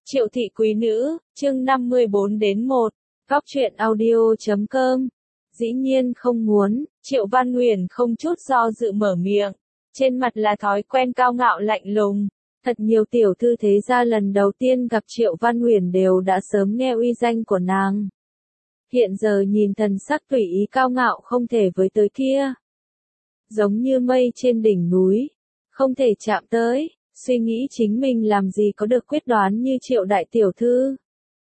Triệu thị quý nữ, chương 54 đến 1, góc truyện audio.com. Dĩ nhiên không muốn, Triệu Văn Nguyền không chút do dự mở miệng. Trên mặt là thói quen cao ngạo lạnh lùng. Thật nhiều tiểu thư thế gia lần đầu tiên gặp Triệu Văn Nguyền đều đã sớm nghe uy danh của nàng. Hiện giờ nhìn thần sắc tùy ý cao ngạo không thể với tới kia. Giống như mây trên đỉnh núi, không thể chạm tới. Suy nghĩ chính mình làm gì có được quyết đoán như Triệu đại tiểu thư.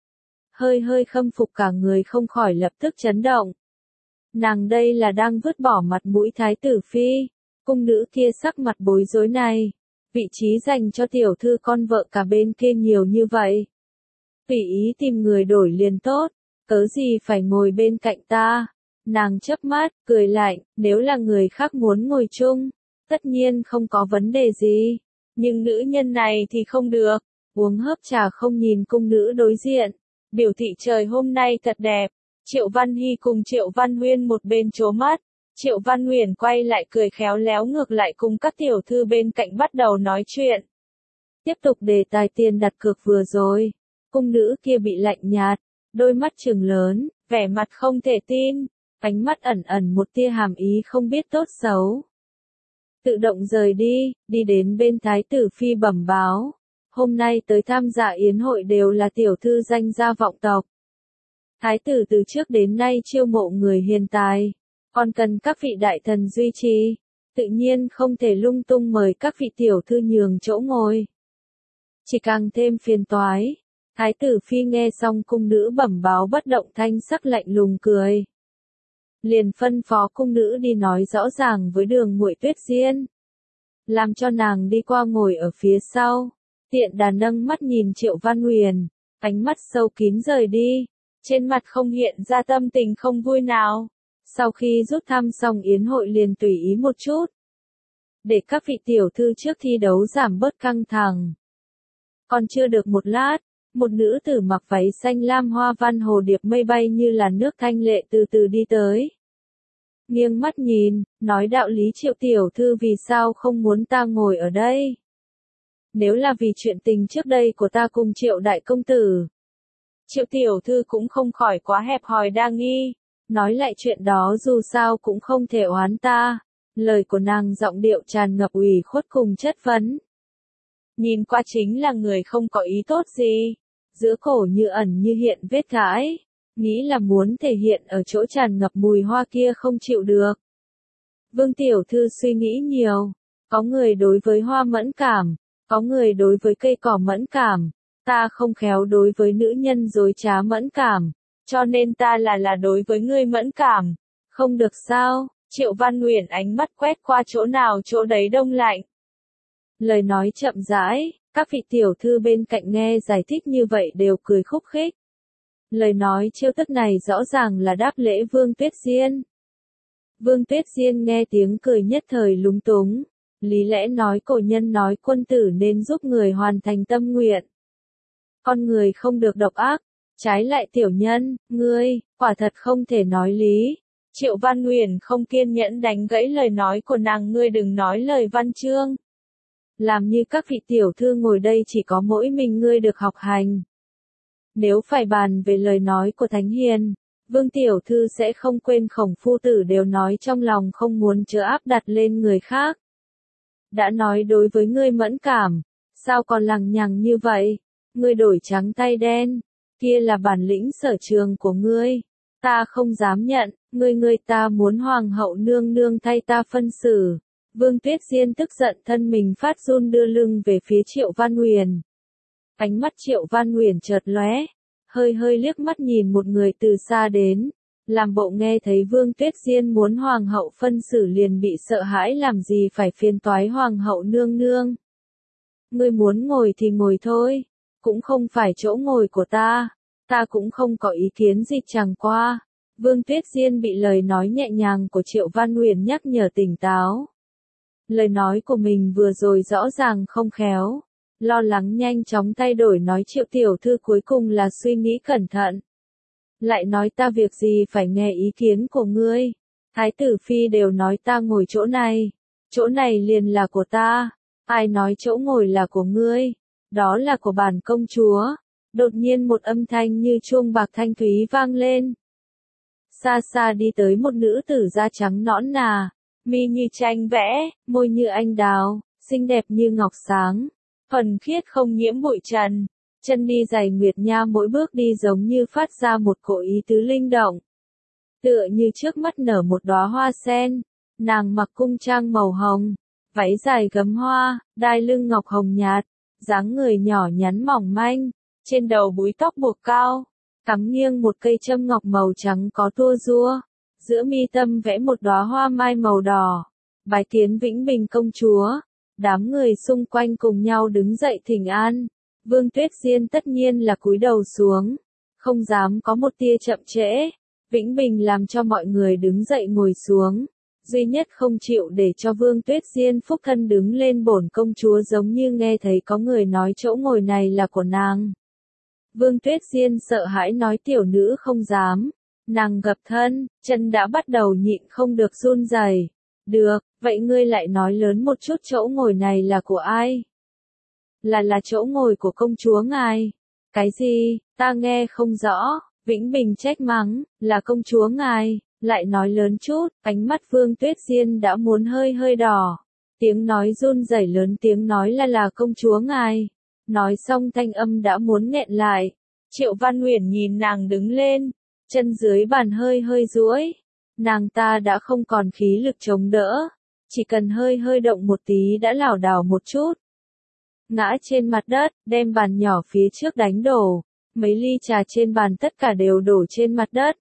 Hơi khâm phục cả người không khỏi lập tức chấn động. Nàng đây là đang vứt bỏ mặt mũi thái tử phi, cung nữ kia sắc mặt bối rối này. Vị trí dành cho tiểu thư con vợ cả bên kia nhiều như vậy. Tùy ý tìm người đổi liền tốt, cớ gì phải ngồi bên cạnh ta. Nàng chớp mắt, cười lạnh, nếu là người khác muốn ngồi chung, tất nhiên không có vấn đề gì. Nhưng nữ nhân này thì không được, uống hớp trà không nhìn cung nữ đối diện, biểu thị trời hôm nay thật đẹp. Triệu Văn Hy cùng Triệu Văn Huyên một bên trố mắt, Triệu Văn Nguyền quay lại cười khéo léo ngược lại cùng các tiểu thư bên cạnh bắt đầu nói chuyện. Tiếp tục đề tài tiền đặt cược vừa rồi, cung nữ kia bị lạnh nhạt, đôi mắt trừng lớn, vẻ mặt không thể tin, ánh mắt ẩn ẩn một tia hàm ý không biết tốt xấu. Tự động rời đi, đi đến bên thái tử phi bẩm báo. Hôm nay tới tham gia yến hội đều là tiểu thư danh gia vọng tộc. Thái tử từ trước đến nay chiêu mộ người hiền tài, còn cần các vị đại thần duy trì. Tự nhiên không thể lung tung mời các vị tiểu thư nhường chỗ ngồi. Chỉ càng thêm phiền toái. Thái tử phi nghe xong cung nữ bẩm báo bất động thanh sắc lạnh lùng cười. Liền phân phó cung nữ đi nói rõ ràng với Đường muội Tuyết Diên, làm cho nàng đi qua ngồi ở phía sau. Tiện đà nâng mắt nhìn Triệu Văn Nguyền, ánh mắt sâu kín rời đi, trên mặt không hiện ra tâm tình không vui nào. Sau khi rút thăm xong yến hội liền tùy ý một chút, để các vị tiểu thư trước thi đấu giảm bớt căng thẳng. Còn chưa được một lát, một nữ tử mặc váy xanh lam hoa văn hồ điệp mây bay như là nước thanh lệ từ từ đi tới. Nghiêng mắt nhìn, nói đạo lý Triệu tiểu thư vì sao không muốn ta ngồi ở đây? Nếu là vì chuyện tình trước đây của ta cùng Triệu đại công tử. Triệu tiểu thư cũng không khỏi quá hẹp hòi đa nghi, nói lại chuyện đó dù sao cũng không thể oán ta. Lời của nàng giọng điệu tràn ngập ủy khuất cùng chất vấn. Nhìn qua chính là người không có ý tốt gì, giữa cổ như ẩn như hiện vết gãi, nghĩ là muốn thể hiện ở chỗ tràn ngập mùi hoa kia không chịu được. Vương tiểu thư suy nghĩ nhiều, có người đối với hoa mẫn cảm, có người đối với cây cỏ mẫn cảm, ta không khéo đối với nữ nhân dối trá mẫn cảm, cho nên ta là đối với ngươi mẫn cảm. Không được sao? Triệu Văn Nguyền ánh mắt quét qua chỗ nào chỗ đấy đông lạnh. Lời nói chậm rãi, các vị tiểu thư bên cạnh nghe giải thích như vậy đều cười khúc khích. Lời nói trêu tức này rõ ràng là đáp lễ Vương Tuyết Diên. Vương Tuyết Diên nghe tiếng cười nhất thời lúng túng, lý lẽ nói cổ nhân nói quân tử nên giúp người hoàn thành tâm nguyện. Con người không được độc ác, trái lại tiểu nhân, ngươi, quả thật không thể nói lý. Triệu Văn Nguyền không kiên nhẫn đánh gãy lời nói của nàng, ngươi đừng nói lời văn chương. Làm như các vị tiểu thư ngồi đây chỉ có mỗi mình ngươi được học hành. Nếu phải bàn về lời nói của Thánh Hiền, Vương tiểu thư sẽ không quên Khổng phu tử đều nói trong lòng không muốn chứa áp đặt lên người khác. Đã nói đối với ngươi mẫn cảm, sao còn lằng nhằng như vậy? Ngươi đổi trắng tay đen, kia là bản lĩnh sở trường của ngươi. Ta không dám nhận, ngươi ta muốn hoàng hậu nương nương thay ta phân xử. Vương Tuyết Diên tức giận thân mình phát run đưa lưng về phía Triệu Văn Nguyền. Ánh mắt Triệu Văn Nguyền chợt lóe, hơi liếc mắt nhìn một người từ xa đến, làm bộ nghe thấy Vương Tuyết Diên muốn hoàng hậu phân xử liền bị sợ hãi làm gì phải phiền toái hoàng hậu nương nương. Ngươi muốn ngồi thì ngồi thôi, cũng không phải chỗ ngồi của ta cũng không có ý kiến gì chẳng qua. Vương Tuyết Diên bị lời nói nhẹ nhàng của Triệu Văn Nguyền nhắc nhở tỉnh táo. Lời nói của mình vừa rồi rõ ràng không khéo, lo lắng nhanh chóng thay đổi nói Triệu tiểu thư cuối cùng là suy nghĩ cẩn thận. Lại nói ta việc gì phải nghe ý kiến của ngươi, Thái tử phi đều nói ta ngồi chỗ này liền là của ta, ai nói chỗ ngồi là của ngươi, đó là của bản công chúa, Đột nhiên một âm thanh như chuông bạc thanh thúy vang lên. Xa xa đi tới một nữ tử da trắng nõn nà, mi như tranh vẽ, môi như anh đào, xinh đẹp như ngọc sáng, thuần khiết không nhiễm bụi trần, chân đi giày nguyệt nha mỗi bước đi giống như phát ra một cỗ ý tứ linh động. Tựa như trước mắt nở một đóa hoa sen, nàng mặc cung trang màu hồng, váy dài gấm hoa, đai lưng ngọc hồng nhạt, dáng người nhỏ nhắn mỏng manh, trên đầu búi tóc buộc cao, cắm nghiêng một cây châm ngọc màu trắng có tua rua, giữa mi tâm vẽ một đóa hoa mai màu đỏ. Bái kiến Vĩnh Bình công chúa. Đám người xung quanh cùng nhau đứng dậy thỉnh an. Vương Tuyết Diên tất nhiên là cúi đầu xuống, không dám có một tia chậm trễ. Vĩnh Bình làm cho mọi người đứng dậy ngồi xuống, duy nhất không chịu để cho Vương Tuyết Diên phúc thân đứng lên bổn công chúa giống như nghe thấy có người nói chỗ ngồi này là của nàng. Vương Tuyết Diên sợ hãi nói tiểu nữ không dám, nàng gập thân, chân đã bắt đầu nhịn không được run rẩy. Được, vậy ngươi lại nói lớn một chút chỗ ngồi này là của ai? Là chỗ ngồi của công chúa ngài. Cái gì, ta nghe không rõ, Vĩnh Bình trách mắng, là công chúa ngài, lại nói lớn chút, ánh mắt Vương Tuyết Diên đã muốn hơi hơi đỏ. Tiếng nói run rẩy lớn tiếng nói là công chúa ngài. Nói xong thanh âm đã muốn nghẹn lại. Triệu Văn Uyển nhìn nàng đứng lên, chân dưới bàn hơi hơi duỗi. Nàng ta đã không còn khí lực chống đỡ, chỉ cần hơi hơi động một tí đã lảo đảo một chút. Ngã trên mặt đất, đem bàn nhỏ phía trước đánh đổ, mấy ly trà trên bàn tất cả đều đổ trên mặt đất.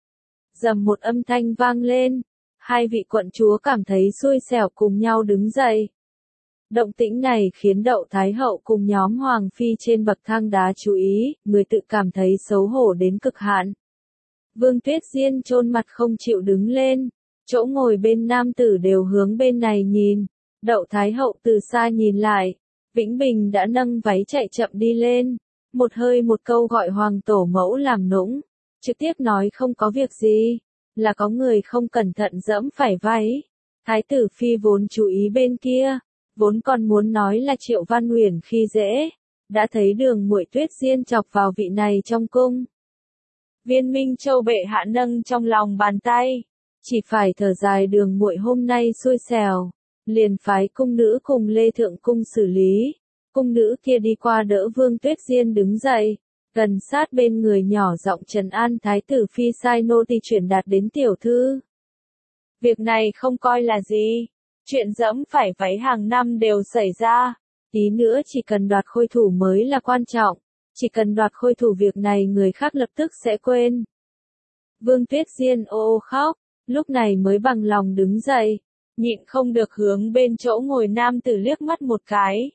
Dầm một âm thanh vang lên, hai vị quận chúa cảm thấy xui xẻo cùng nhau đứng dậy. Động tĩnh này khiến Đậu Thái Hậu cùng nhóm Hoàng Phi trên bậc thang đá chú ý, người tự cảm thấy xấu hổ đến cực hạn. Vương Tuyết Diên chôn mặt không chịu đứng lên, chỗ ngồi bên nam tử đều hướng bên này nhìn. Đậu Thái Hậu từ xa nhìn lại, Vĩnh Bình đã nâng váy chạy chậm đi lên, một hơi một câu gọi Hoàng tổ mẫu làm nũng, trực tiếp nói không có việc gì, là có người không cẩn thận dẫm phải váy. Thái tử Phi vốn chú ý bên kia, vốn còn muốn nói là Triệu Văn Uyển khi dễ, đã thấy Đường muội Tuyết Diên chọc vào vị này trong cung. Viên Minh Châu bệ hạ nâng trong lòng bàn tay, chỉ phải thở dài Đường muội hôm nay xui xẻo, liền phái cung nữ cùng Lê Thượng cung xử lý. Cung nữ kia đi qua đỡ Vương Tuyết Diên đứng dậy, gần sát bên người nhỏ giọng trấn an Thái tử Phi sai nô tỳ chuyển đạt đến tiểu thư. Việc này không coi là gì, chuyện dẫm phải váy hàng năm đều xảy ra, tí nữa chỉ cần đoạt khôi thủ mới là quan trọng. Chỉ cần đoạt khôi thủ việc này người khác lập tức sẽ quên. Vương Tuyết Diên ô ô khóc, lúc này mới bằng lòng đứng dậy, nhịn không được hướng bên chỗ ngồi nam tử liếc mắt một cái.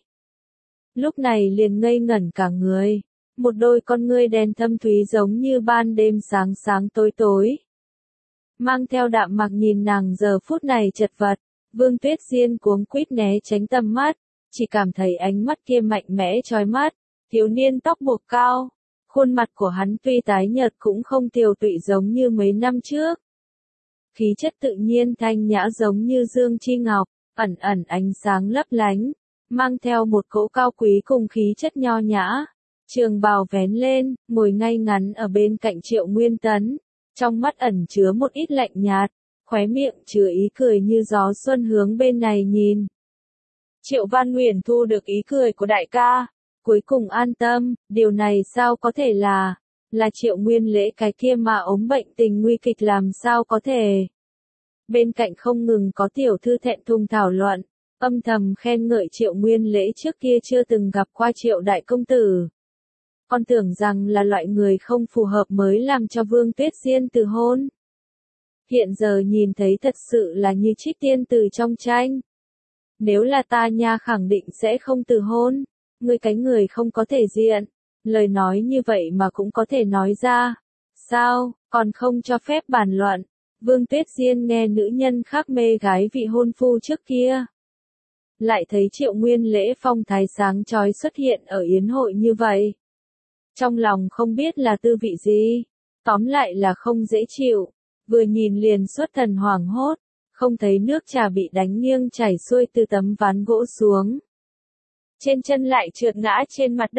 Lúc này liền ngây ngẩn cả người, một đôi con ngươi đen thâm thúy giống như ban đêm sáng sáng tối tối. Mang theo đạm mạc nhìn nàng giờ phút này chật vật, Vương Tuyết Diên cuống quýt né tránh tầm mắt, chỉ cảm thấy ánh mắt kia mạnh mẽ chói mắt. Thiếu niên tóc buộc cao, khuôn mặt của hắn tuy tái nhợt cũng không tiều tụy giống như mấy năm trước. Khí chất tự nhiên thanh nhã giống như dương chi ngọc, ẩn ẩn ánh sáng lấp lánh, mang theo một cỗ cao quý cùng khí chất nho nhã. Trường bào vén lên, ngồi ngay ngắn ở bên cạnh Triệu Nguyên Tấn, trong mắt ẩn chứa một ít lạnh nhạt, khóe miệng chứa ý cười như gió xuân hướng bên này nhìn. Triệu Văn Uyển thu được ý cười của đại ca. Cuối cùng an tâm, điều này sao có thể là Triệu Nguyên Lễ cái kia mà ốm bệnh tình nguy kịch làm sao có thể. Bên cạnh không ngừng có tiểu thư thẹn thùng thảo luận, âm thầm khen ngợi Triệu Nguyên Lễ trước kia chưa từng gặp qua Triệu đại công tử. Con tưởng rằng là loại người không phù hợp mới làm cho Vương Tuyết Diên từ hôn. Hiện giờ nhìn thấy thật sự là như trích tiên từ trong tranh. Nếu là ta nha khẳng định sẽ không từ hôn. Ngươi cái người không có thể diện, lời nói như vậy mà cũng có thể nói ra. Sao, còn không cho phép bàn luận. Vương Tuyết Diên nghe nữ nhân khác mê gái vị hôn phu trước kia. Lại thấy Triệu Nguyên Lễ phong thái sáng chói xuất hiện ở yến hội như vậy. Trong lòng không biết là tư vị gì, tóm lại là không dễ chịu, vừa nhìn liền xuất thần hoảng hốt, không thấy nước trà bị đánh nghiêng chảy xuôi từ tấm ván gỗ xuống. Trên chân lại trượt ngã trên mặt đất,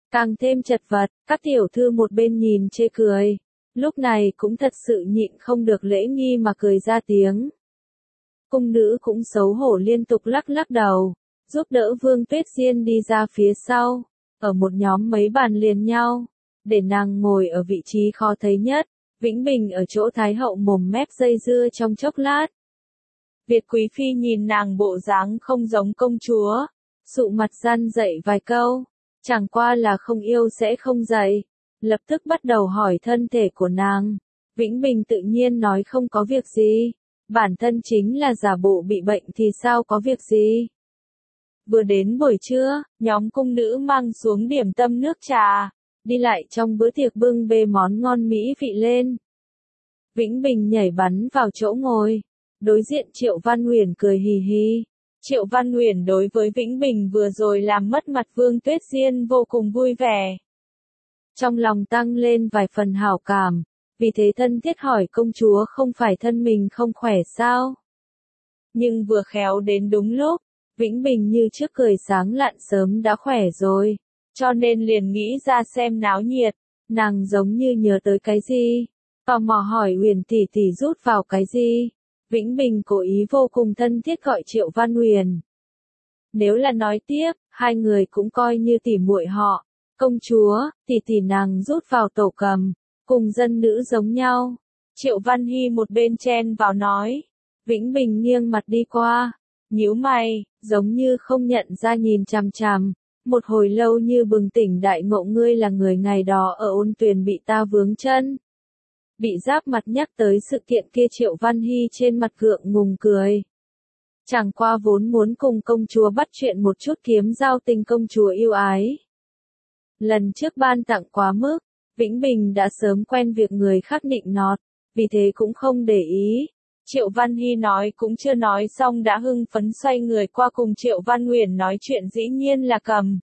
càng thêm chật vật, các tiểu thư một bên nhìn chê cười. Lúc này cũng thật sự nhịn không được lễ nghi mà cười ra tiếng. Cung nữ cũng xấu hổ liên tục lắc lắc đầu, giúp đỡ Vương Tuyết Diên đi ra phía sau, ở một nhóm mấy bàn liền nhau, để nàng ngồi ở vị trí khó thấy nhất, Vĩnh Bình ở chỗ Thái hậu mồm mép dây dưa trong chốc lát. Việt Quý Phi nhìn nàng bộ dáng không giống công chúa, sụ mặt răn dậy vài câu, chẳng qua là không yêu sẽ không dạy, lập tức bắt đầu hỏi thân thể của nàng. Vĩnh Bình tự nhiên nói không có việc gì, bản thân chính là giả bộ bị bệnh thì sao có việc gì. Vừa đến buổi trưa, nhóm cung nữ mang xuống điểm tâm nước trà, đi lại trong bữa tiệc bưng bê món ngon mỹ vị lên. Vĩnh Bình nhảy bắn vào chỗ ngồi, đối diện Triệu Văn Uyển cười hì hì. Triệu Văn Uyển đối với Vĩnh Bình vừa rồi làm mất mặt Vương Tuyết Diên vô cùng vui vẻ. Trong lòng tăng lên vài phần hảo cảm, vì thế thân thiết hỏi công chúa không phải thân mình không khỏe sao. Nhưng vừa khéo đến đúng lúc, Vĩnh Bình như trước cười sáng lạn sớm đã khỏe rồi, cho nên liền nghĩ ra xem náo nhiệt, nàng giống như nhớ tới cái gì, tò mò hỏi Uyển tỷ tỷ rút vào cái gì. Vĩnh Bình cố ý vô cùng thân thiết gọi Triệu Văn Uyển. Nếu là nói tiếp, hai người cũng coi như tỉ muội họ. Công chúa, tỷ tỷ nàng rút vào tổ cầm, cùng dân nữ giống nhau. Triệu Văn Hy một bên chen vào nói. Vĩnh Bình nghiêng mặt đi qua, nhíu mày, giống như không nhận ra nhìn chằm chằm. Một hồi lâu như bừng tỉnh đại ngộ ngươi là người ngày đó ở Ôn Tuyền bị ta vướng chân. Bị giáp mặt nhắc tới sự kiện kia Triệu Văn Hy trên mặt gượng ngùng cười. Chẳng qua vốn muốn cùng công chúa bắt chuyện một chút kiếm giao tình công chúa yêu ái. Lần trước ban tặng quá mức, Vĩnh Bình đã sớm quen việc người khác nịnh nọt, vì thế cũng không để ý. Triệu Văn Hy nói cũng chưa nói xong đã hưng phấn xoay người qua cùng Triệu Văn Uyển nói chuyện dĩ nhiên là cầm.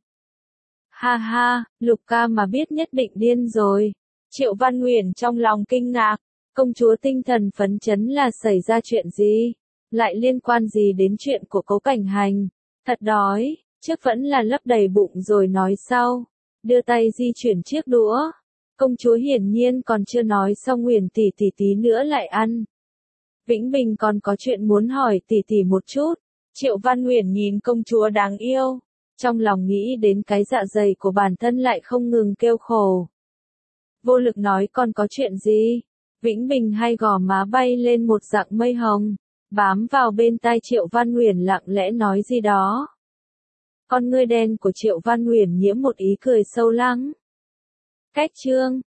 Ha ha, Lục ca mà biết nhất định điên rồi. Triệu Văn Uyển trong lòng kinh ngạc, công chúa tinh thần phấn chấn là xảy ra chuyện gì, lại liên quan gì đến chuyện của Cố Cảnh Hành, thật đói, trước vẫn là lấp đầy bụng rồi nói sau, đưa tay di chuyển chiếc đũa, công chúa hiển nhiên còn chưa nói xong Uyển tỷ tỷ tí nữa lại ăn. Vĩnh Bình còn có chuyện muốn hỏi tỷ tỷ một chút, Triệu Văn Uyển nhìn công chúa đáng yêu, trong lòng nghĩ đến cái dạ dày của bản thân lại không ngừng kêu khổ. Vô lực nói còn có chuyện gì? Vĩnh Bình hai gò má bay lên một dạng mây hồng, bám vào bên tai Triệu Văn Uyển lặng lẽ nói gì đó. Con ngươi đen của Triệu Văn Uyển nhiễm một ý cười sâu lắng. Cách chương